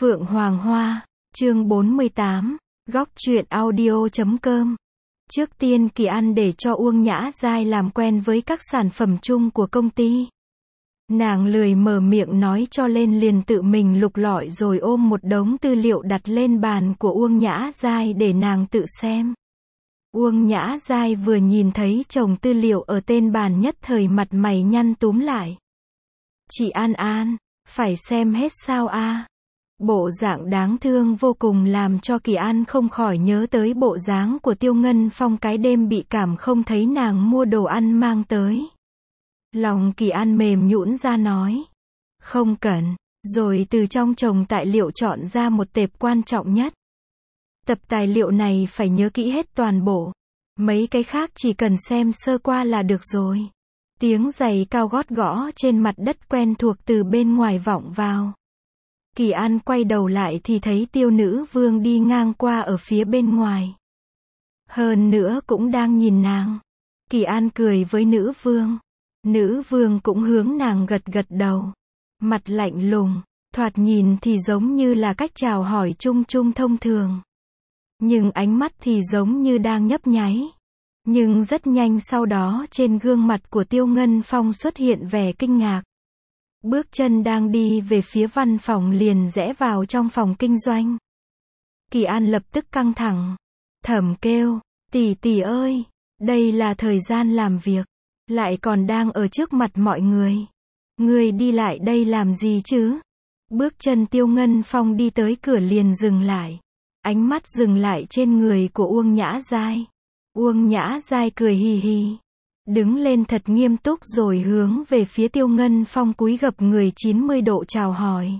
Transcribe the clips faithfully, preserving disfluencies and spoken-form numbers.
Phượng Hoàng Hoa, chương bốn mươi tám, góc truyện audio chấm com. Trước tiên Kỳ An để cho Uông Nhã Giai làm quen với các sản phẩm chung của công ty. Nàng lười mở miệng nói cho lên liền tự mình lục lọi rồi ôm một đống tư liệu đặt lên bàn của Uông Nhã Giai để nàng tự xem. Uông Nhã Giai vừa nhìn thấy chồng tư liệu ở tên bàn nhất thời mặt mày nhăn túm lại. Chị An An, phải xem hết sao a? Bộ dạng đáng thương vô cùng làm cho Kỳ An không khỏi nhớ tới bộ dáng của Tiêu Ngân Phong cái đêm bị cảm không thấy nàng mua đồ ăn mang tới. Lòng Kỳ An mềm nhũn ra nói. Không cần, rồi từ trong chồng tài liệu chọn ra một tệp quan trọng nhất. Tập tài liệu này phải nhớ kỹ hết toàn bộ. Mấy cái khác chỉ cần xem sơ qua là được rồi. Tiếng giày cao gót gõ trên mặt đất quen thuộc từ bên ngoài vọng vào. Kỳ An quay đầu lại thì thấy Tiêu Nữ Vương đi ngang qua ở phía bên ngoài. Hơn nữa cũng đang nhìn nàng. Kỳ An cười với Nữ Vương. Nữ Vương cũng hướng nàng gật gật đầu. Mặt lạnh lùng, thoạt nhìn thì giống như là cách chào hỏi chung chung thông thường. Nhưng ánh mắt thì giống như đang nhấp nháy. Nhưng rất nhanh sau đó trên gương mặt của Tiêu Ngân Phong xuất hiện vẻ kinh ngạc. Bước chân đang đi về phía văn phòng liền rẽ vào trong phòng kinh doanh. Kỳ An lập tức căng thẳng. Thầm kêu, tỷ tỷ ơi, đây là thời gian làm việc, lại còn đang ở trước mặt mọi người. Ngươi đi lại đây làm gì chứ? Bước chân Tiêu Ngân Phong đi tới cửa liền dừng lại. Ánh mắt dừng lại trên người của Uông Nhã Giai. Uông Nhã Giai cười hì hì. Đứng lên thật nghiêm túc rồi hướng về phía Tiêu Ngân Phong cúi gập người chín mươi độ chào hỏi.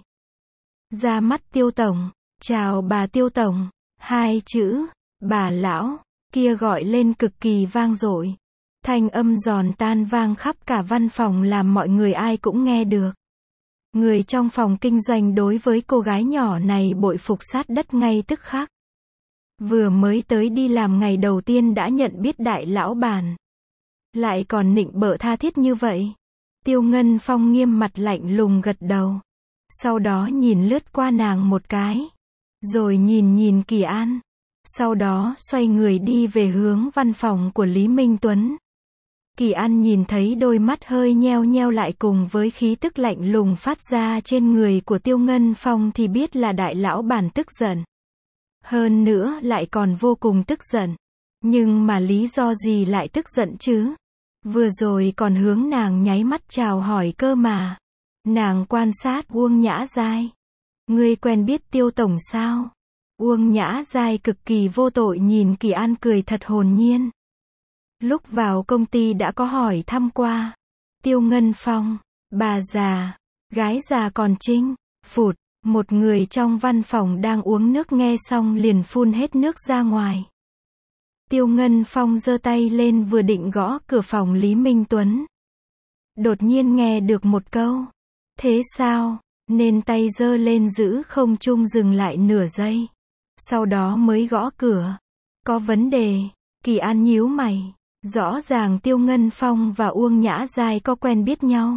Ra mắt Tiêu Tổng, chào bà Tiêu Tổng, hai chữ, bà lão, kia gọi lên cực kỳ vang dội. Thanh âm giòn tan vang khắp cả văn phòng làm mọi người ai cũng nghe được. Người trong phòng kinh doanh đối với cô gái nhỏ này bội phục sát đất ngay tức khắc. Vừa mới tới đi làm ngày đầu tiên đã nhận biết đại lão bản. Lại còn nịnh bợ tha thiết như vậy. Tiêu Ngân Phong nghiêm mặt lạnh lùng gật đầu. Sau đó nhìn lướt qua nàng một cái. Rồi nhìn nhìn Kỳ An. Sau đó xoay người đi về hướng văn phòng của Lý Minh Tuấn. Kỳ An nhìn thấy đôi mắt hơi nheo nheo lại cùng với khí tức lạnh lùng phát ra trên người của Tiêu Ngân Phong thì biết là đại lão bản tức giận. Hơn nữa lại còn vô cùng tức giận. Nhưng mà lý do gì lại tức giận chứ? Vừa rồi còn hướng nàng nháy mắt chào hỏi cơ mà. Nàng quan sát Uông Nhã Giai. Ngươi quen biết Tiêu Tổng sao? Uông Nhã Giai cực kỳ vô tội nhìn Kỳ An cười thật hồn nhiên. Lúc vào công ty đã có hỏi thăm qua. Tiêu Ngân Phong, bà già, gái già còn trinh, phụt, một người trong văn phòng đang uống nước nghe xong liền phun hết nước ra ngoài. Tiêu Ngân Phong giơ tay lên vừa định gõ cửa phòng Lý Minh Tuấn. Đột nhiên nghe được một câu. Thế sao? Nên tay giơ lên giữ không trung dừng lại nửa giây. Sau đó mới gõ cửa. Có vấn đề. Kỳ An nhíu mày. Rõ ràng Tiêu Ngân Phong và Uông Nhã Giai có quen biết nhau.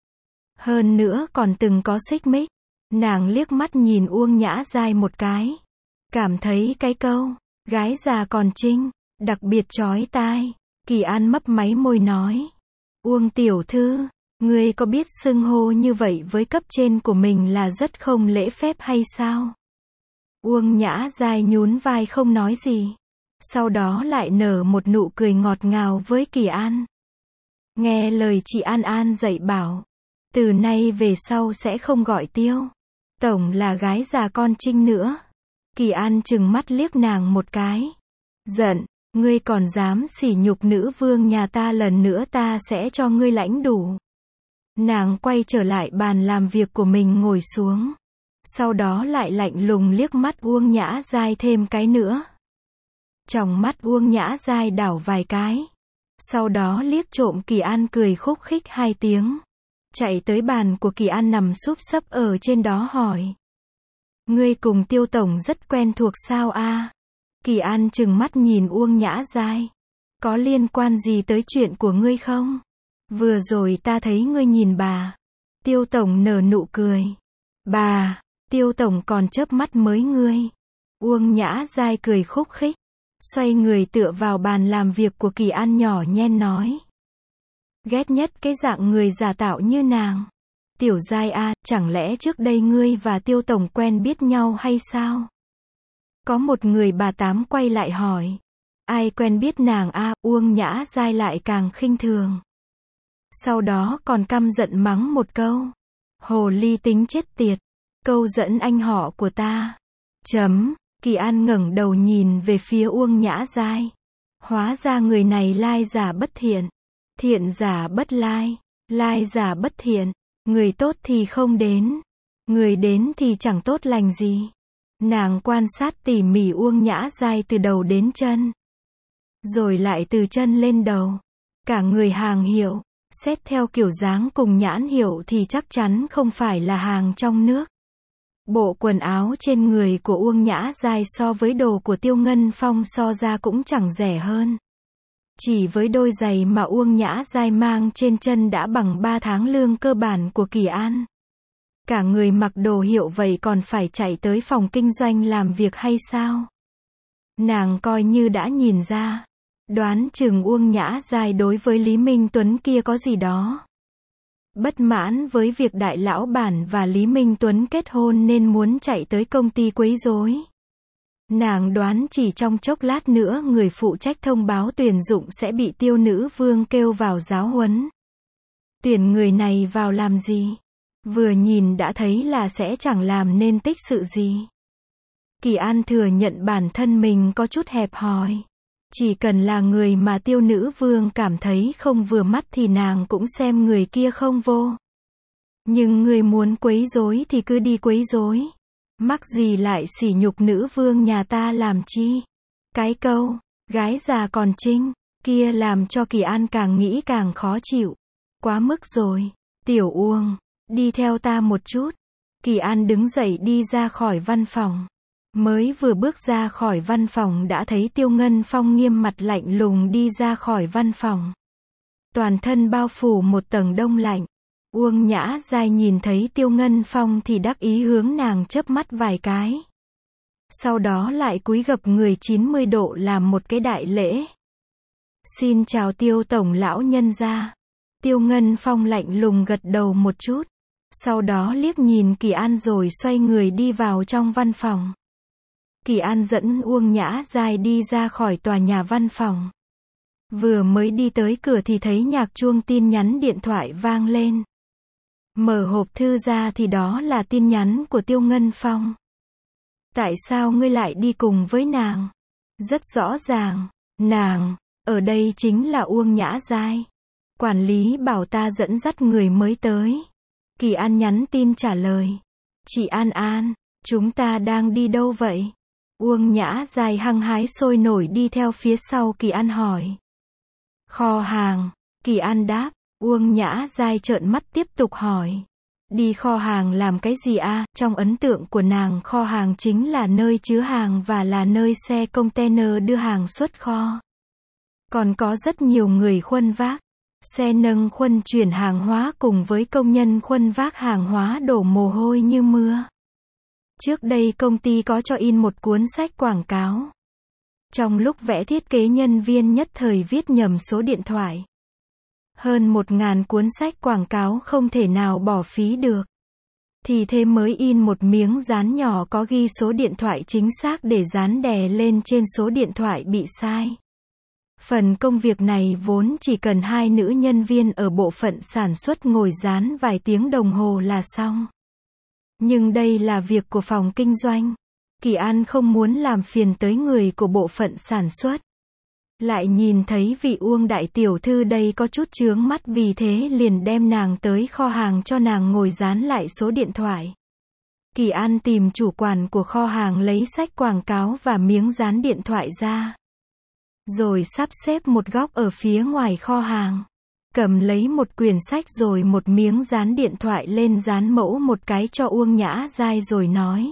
Hơn nữa còn từng có xích mích. Nàng liếc mắt nhìn Uông Nhã Giai một cái. Cảm thấy cái câu, gái già còn trinh, đặc biệt chói tai. Kỳ An mấp máy môi nói. Uông tiểu thư, ngươi có biết xưng hô như vậy với cấp trên của mình là rất không lễ phép hay sao? Uông Nhã Giai nhún vai không nói gì. Sau đó lại nở một nụ cười ngọt ngào với Kỳ An. Nghe lời chị An An dạy bảo. Từ nay về sau sẽ không gọi Tiêu Tổng là gái già con trinh nữa. Kỳ An trừng mắt liếc nàng một cái. Giận, ngươi còn dám sỉ nhục nữ vương nhà ta lần nữa ta sẽ cho ngươi lãnh đủ. Nàng quay trở lại bàn làm việc của mình ngồi xuống. Sau đó lại lạnh lùng liếc mắt Uông Nhã Giai thêm cái nữa. Trong mắt Uông Nhã Giai đảo vài cái. Sau đó liếc trộm Kỳ An cười khúc khích hai tiếng. Chạy tới bàn của Kỳ An nằm súp sấp ở trên đó hỏi. Ngươi cùng Tiêu Tổng rất quen thuộc sao a? Kỳ An trừng mắt nhìn Uông Nhã Giai. Có liên quan gì tới chuyện của ngươi không? Vừa rồi ta thấy ngươi nhìn bà. Tiêu Tổng nở nụ cười. Bà. Tiêu tổng còn chớp mắt mới ngươi. Uông Nhã Giai cười khúc khích, xoay người tựa vào bàn làm việc của Kỳ An nhỏ nhen nói. Ghét nhất cái dạng người giả tạo như nàng. Tiểu Giai a, chẳng lẽ trước đây ngươi và Tiêu tổng quen biết nhau hay sao? Có một người bà tám quay lại hỏi. Ai quen biết nàng a? Uông Nhã Giai lại càng khinh thường. Sau đó còn căm giận mắng một câu. Hồ ly tính chết tiệt. Câu dẫn anh họ của ta. Chấm. Kỳ An ngẩng đầu nhìn về phía Uông Nhã Giai. Hóa ra người này lai giả bất thiện. Thiện giả bất lai. Lai giả bất thiện. Người tốt thì không đến. Người đến thì chẳng tốt lành gì. Nàng quan sát tỉ mỉ Uông Nhã Giai từ đầu đến chân. Rồi lại từ chân lên đầu. Cả người hàng hiệu. Xét theo kiểu dáng cùng nhãn hiệu thì chắc chắn không phải là hàng trong nước. Bộ quần áo trên người của Uông Nhã Giai so với đồ của Tiêu Ngân Phong so ra cũng chẳng rẻ hơn. Chỉ với đôi giày mà Uông Nhã Giai mang trên chân đã bằng ba tháng lương cơ bản của Kỳ An. Cả người mặc đồ hiệu vậy còn phải chạy tới phòng kinh doanh làm việc hay sao? Nàng coi như đã nhìn ra. Đoán chừng Uông Nhã Giai đối với Lý Minh Tuấn kia có gì đó. Bất mãn với việc đại lão bản và Lý Minh Tuấn kết hôn nên muốn chạy tới công ty quấy rối. Nàng đoán chỉ trong chốc lát nữa người phụ trách thông báo tuyển dụng sẽ bị Tiêu Nữ Vương kêu vào giáo huấn. Tuyển người này vào làm gì? Vừa nhìn đã thấy là sẽ chẳng làm nên tích sự gì. Kỳ An thừa nhận bản thân mình có chút hẹp hòi. Chỉ cần là người mà Tiêu Nữ Vương cảm thấy không vừa mắt thì nàng cũng xem người kia không vô. Nhưng người muốn quấy rối thì cứ đi quấy rối. Mắc gì lại sỉ nhục nữ vương nhà ta làm chi? Cái câu, gái già còn trinh, kia làm cho Kỳ An càng nghĩ càng khó chịu. Quá mức rồi. Tiểu Uông, đi theo ta một chút. Kỳ An đứng dậy đi ra khỏi văn phòng. Mới vừa bước ra khỏi văn phòng đã thấy Tiêu Ngân Phong nghiêm mặt lạnh lùng đi ra khỏi văn phòng. Toàn thân bao phủ một tầng đông lạnh. Uông Nhã Giai nhìn thấy Tiêu Ngân Phong thì đắc ý hướng nàng chớp mắt vài cái. Sau đó lại cúi gập người chín mươi độ làm một cái đại lễ. Xin chào Tiêu tổng lão nhân gia. Tiêu Ngân Phong lạnh lùng gật đầu một chút. Sau đó liếc nhìn Kỳ An rồi xoay người đi vào trong văn phòng. Kỳ An dẫn Uông Nhã Giai đi ra khỏi tòa nhà văn phòng. Vừa mới đi tới cửa thì thấy nhạc chuông tin nhắn điện thoại vang lên. Mở hộp thư ra thì đó là tin nhắn của Tiêu Ngân Phong. Tại sao ngươi lại đi cùng với nàng? Rất rõ ràng, nàng, ở đây chính là Uông Nhã Giai. Quản lý bảo ta dẫn dắt người mới tới. Kỳ An nhắn tin trả lời. Chị An An, chúng ta đang đi đâu vậy? Uông Nhã Giai hăng hái sôi nổi đi theo phía sau Kỳ An hỏi. Kho hàng, Kỳ An đáp. Uông Nhã Giai trợn mắt tiếp tục hỏi. Đi kho hàng làm cái gì a? Trong ấn tượng của nàng kho hàng chính là nơi chứa hàng và là nơi xe container đưa hàng xuất kho. Còn có rất nhiều người khuân vác. Xe nâng khuân chuyển hàng hóa cùng với công nhân khuân vác hàng hóa đổ mồ hôi như mưa. Trước đây công ty có cho in một cuốn sách quảng cáo. Trong lúc vẽ thiết kế nhân viên nhất thời viết nhầm số điện thoại. Hơn một ngàn cuốn sách quảng cáo không thể nào bỏ phí được. Thì thế mới in một miếng dán nhỏ có ghi số điện thoại chính xác để dán đè lên trên số điện thoại bị sai. Phần công việc này vốn chỉ cần hai nữ nhân viên ở bộ phận sản xuất ngồi dán vài tiếng đồng hồ là xong. Nhưng đây là việc của phòng kinh doanh. Kỳ An không muốn làm phiền tới người của bộ phận sản xuất. Lại nhìn thấy vị Uông đại tiểu thư đây có chút chướng mắt vì thế liền đem nàng tới kho hàng cho nàng ngồi dán lại số điện thoại. Kỳ An tìm chủ quản của kho hàng lấy sách quảng cáo và miếng dán điện thoại ra. Rồi sắp xếp một góc ở phía ngoài kho hàng. Cầm lấy một quyển sách rồi một miếng dán điện thoại lên dán mẫu một cái cho Uông Nhã Giai rồi nói.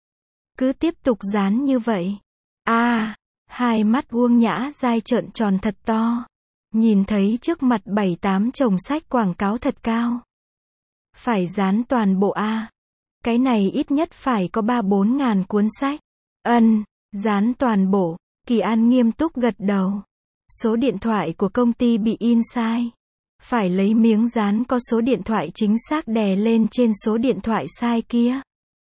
Cứ tiếp tục dán như vậy. À, hai mắt Uông Nhã Giai trợn tròn thật to. Nhìn thấy trước mặt bảy tám chồng sách quảng cáo thật cao. Phải dán toàn bộ a. Cái này ít nhất phải có ba bốn ngàn cuốn sách. Ân, dán toàn bộ. Kỳ An nghiêm túc gật đầu. Số điện thoại của công ty bị in sai. Phải lấy miếng dán có số điện thoại chính xác đè lên trên số điện thoại sai kia.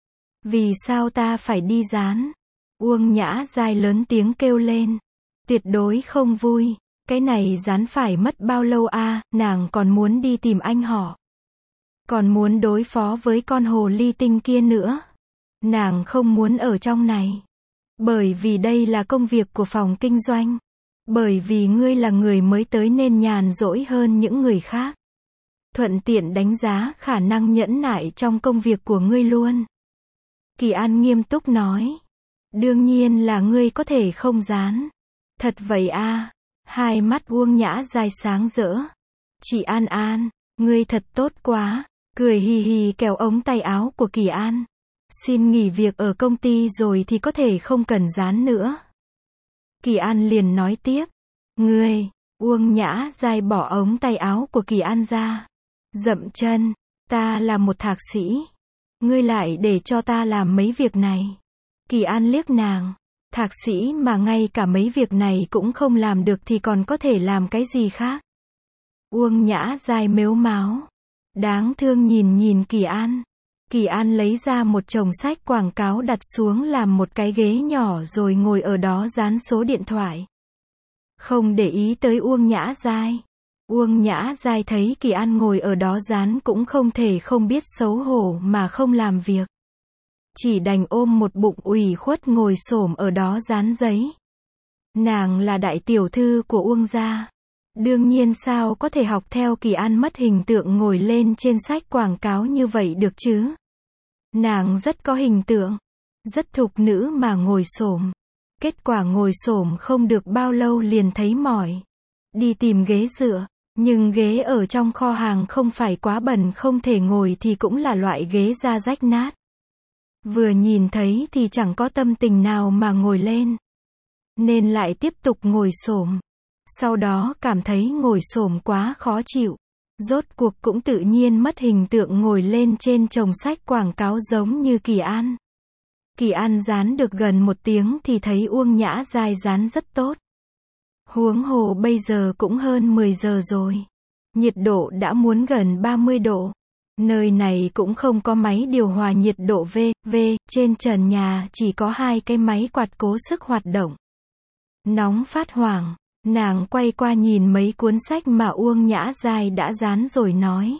Vì sao ta phải đi dán? Uông Nhã Giai lớn tiếng kêu lên. Tuyệt đối không vui. Cái này dán phải mất bao lâu a? Nàng còn muốn đi tìm anh họ. Còn muốn đối phó với con hồ ly tinh kia nữa. Nàng không muốn ở trong này. Bởi vì đây là công việc của phòng kinh doanh. Bởi vì ngươi là người mới tới nên nhàn rỗi hơn những người khác. Thuận tiện đánh giá khả năng nhẫn nại trong công việc của ngươi luôn. Kỳ An nghiêm túc nói. Đương nhiên là ngươi có thể không dán. Thật vậy a? Hai mắt Uông Nhã Giai sáng rỡ. Chị An An, ngươi thật tốt quá. Cười hì hì kéo ống tay áo của Kỳ An. Xin nghỉ việc ở công ty rồi thì có thể không cần dán nữa. Kỳ An liền nói tiếp. Ngươi, Uông Nhã Giai bỏ ống tay áo của Kỳ An ra. Dậm chân, ta là một thạc sĩ. Ngươi lại để cho ta làm mấy việc này. Kỳ An liếc nàng. Thạc sĩ mà ngay cả mấy việc này cũng không làm được thì còn có thể làm cái gì khác. Uông Nhã Giai mếu máo. Đáng thương nhìn nhìn Kỳ An. Kỳ An lấy ra một chồng sách quảng cáo đặt xuống làm một cái ghế nhỏ rồi ngồi ở đó dán số điện thoại. Không để ý tới Uông Nhã Giai. Uông Nhã Giai thấy Kỳ An ngồi ở đó dán cũng không thể không biết xấu hổ mà không làm việc. Chỉ đành ôm một bụng ủy khuất ngồi xổm ở đó dán giấy. Nàng là đại tiểu thư của Uông gia. Đương nhiên sao có thể học theo Kỳ An mất hình tượng ngồi lên trên sách quảng cáo như vậy được chứ. Nàng rất có hình tượng. Rất thục nữ mà ngồi xổm. Kết quả ngồi xổm không được bao lâu liền thấy mỏi. Đi tìm ghế dựa. Nhưng ghế ở trong kho hàng không phải quá bẩn không thể ngồi thì cũng là loại ghế da rách nát. Vừa nhìn thấy thì chẳng có tâm tình nào mà ngồi lên. Nên lại tiếp tục ngồi xổm. Sau đó cảm thấy ngồi xổm quá khó chịu. Rốt cuộc cũng tự nhiên mất hình tượng ngồi lên trên chồng sách quảng cáo giống như Kỳ An. Kỳ An dán được gần một tiếng thì thấy Uông Nhã Giai dán rất tốt. Huống hồ bây giờ cũng hơn mười giờ rồi. Nhiệt độ đã muốn gần ba mươi độ. Nơi này cũng không có máy điều hòa nhiệt độ V, V, trên trần nhà chỉ có hai cái máy quạt cố sức hoạt động. Nóng phát hoảng, nàng quay qua nhìn mấy cuốn sách mà Uông Nhã Giai đã dán rồi nói.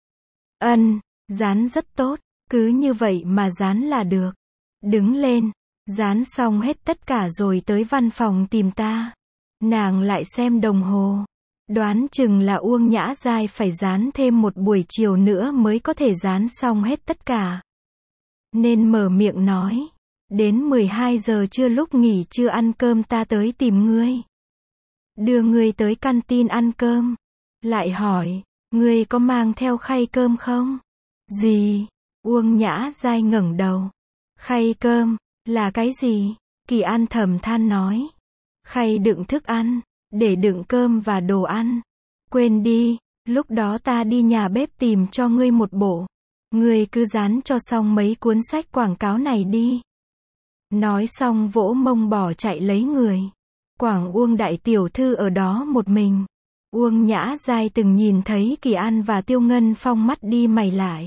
Ân, dán rất tốt, cứ như vậy mà dán là được. Đứng lên, dán xong hết tất cả rồi tới văn phòng tìm ta. Nàng lại xem đồng hồ. Đoán chừng là Uông Nhã Giai phải dán thêm một buổi chiều nữa mới có thể dán xong hết tất cả. Nên mở miệng nói. Đến mười hai giờ trưa lúc nghỉ trưa ăn cơm ta tới tìm ngươi. Đưa ngươi tới canteen ăn cơm. Lại hỏi, ngươi có mang theo khay cơm không? Gì? Uông Nhã Giai ngẩng đầu. Khay cơm, là cái gì? Kỳ An thầm than nói. Khay đựng thức ăn, để đựng cơm và đồ ăn. Quên đi, lúc đó ta đi nhà bếp tìm cho ngươi một bộ. Ngươi cứ dán cho xong mấy cuốn sách quảng cáo này đi. Nói xong vỗ mông bỏ chạy lấy người. Quảng Uông đại tiểu thư ở đó một mình. Uông Nhã Giai từng nhìn thấy Kỳ An và Tiêu Ngân Phong mắt đi mày lại.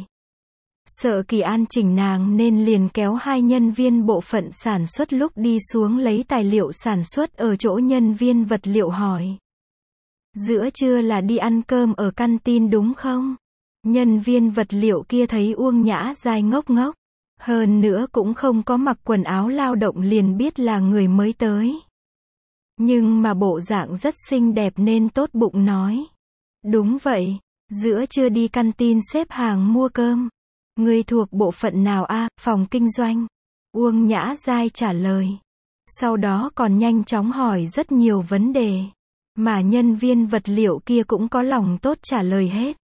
Sợ Kỳ An chỉnh nàng nên liền kéo hai nhân viên bộ phận sản xuất lúc đi xuống lấy tài liệu sản xuất ở chỗ nhân viên vật liệu hỏi. Giữa trưa là đi ăn cơm ở canteen đúng không? Nhân viên vật liệu kia thấy Uông Nhã Giai ngốc ngốc. Hơn nữa cũng không có mặc quần áo lao động liền biết là người mới tới. Nhưng mà bộ dạng rất xinh đẹp nên tốt bụng nói. Đúng vậy, giữa trưa đi canteen xếp hàng mua cơm. Ngươi thuộc bộ phận nào a? À, phòng kinh doanh. Uông Nhã Giai trả lời. Sau đó còn nhanh chóng hỏi rất nhiều vấn đề. Mà nhân viên vật liệu kia cũng có lòng tốt trả lời hết.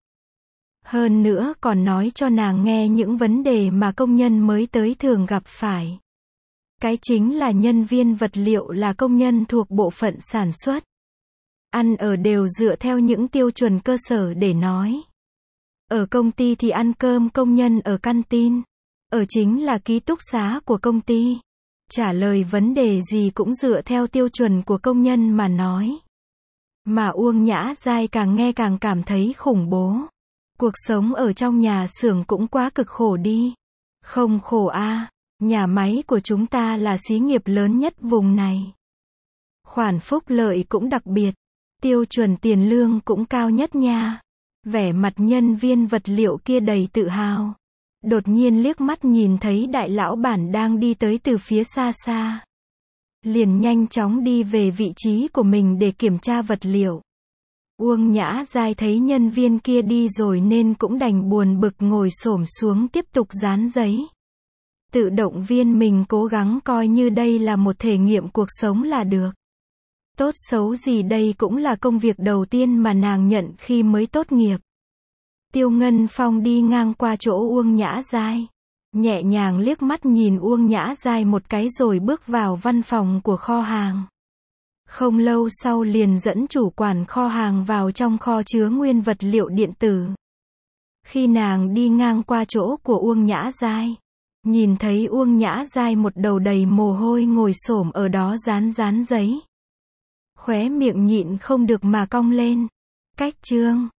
Hơn nữa còn nói cho nàng nghe những vấn đề mà công nhân mới tới thường gặp phải. Cái chính là nhân viên vật liệu là công nhân thuộc bộ phận sản xuất. Ăn ở đều dựa theo những tiêu chuẩn cơ sở để nói. Ở công ty thì ăn cơm công nhân ở canteen. Ở chính là ký túc xá của công ty. Trả lời vấn đề gì cũng dựa theo tiêu chuẩn của công nhân mà nói. Mà Uông Nhã Giai càng nghe càng cảm thấy khủng bố. Cuộc sống ở trong nhà xưởng cũng quá cực khổ đi. Không khổ a, nhà máy của chúng ta là xí nghiệp lớn nhất vùng này. Khoản phúc lợi cũng đặc biệt. Tiêu chuẩn tiền lương cũng cao nhất nha. Vẻ mặt nhân viên vật liệu kia đầy tự hào. Đột nhiên liếc mắt nhìn thấy đại lão bản đang đi tới từ phía xa xa. Liền nhanh chóng đi về vị trí của mình để kiểm tra vật liệu. Uông Nhã Giai thấy nhân viên kia đi rồi nên cũng đành buồn bực ngồi xổm xuống tiếp tục dán giấy. Tự động viên mình cố gắng coi như đây là một thể nghiệm cuộc sống là được. Tốt xấu gì đây cũng là công việc đầu tiên mà nàng nhận khi mới tốt nghiệp. Tiêu Ngân Phong đi ngang qua chỗ Uông Nhã Giai. Nhẹ nhàng liếc mắt nhìn Uông Nhã Giai một cái rồi bước vào văn phòng của kho hàng. Không lâu sau liền dẫn chủ quản kho hàng vào trong kho chứa nguyên vật liệu điện tử. Khi nàng đi ngang qua chỗ của Uông Nhã Giai, nhìn thấy Uông Nhã Giai một đầu đầy mồ hôi ngồi xổm ở đó dán dán giấy. Khóe miệng nhịn không được mà cong lên. Cách chương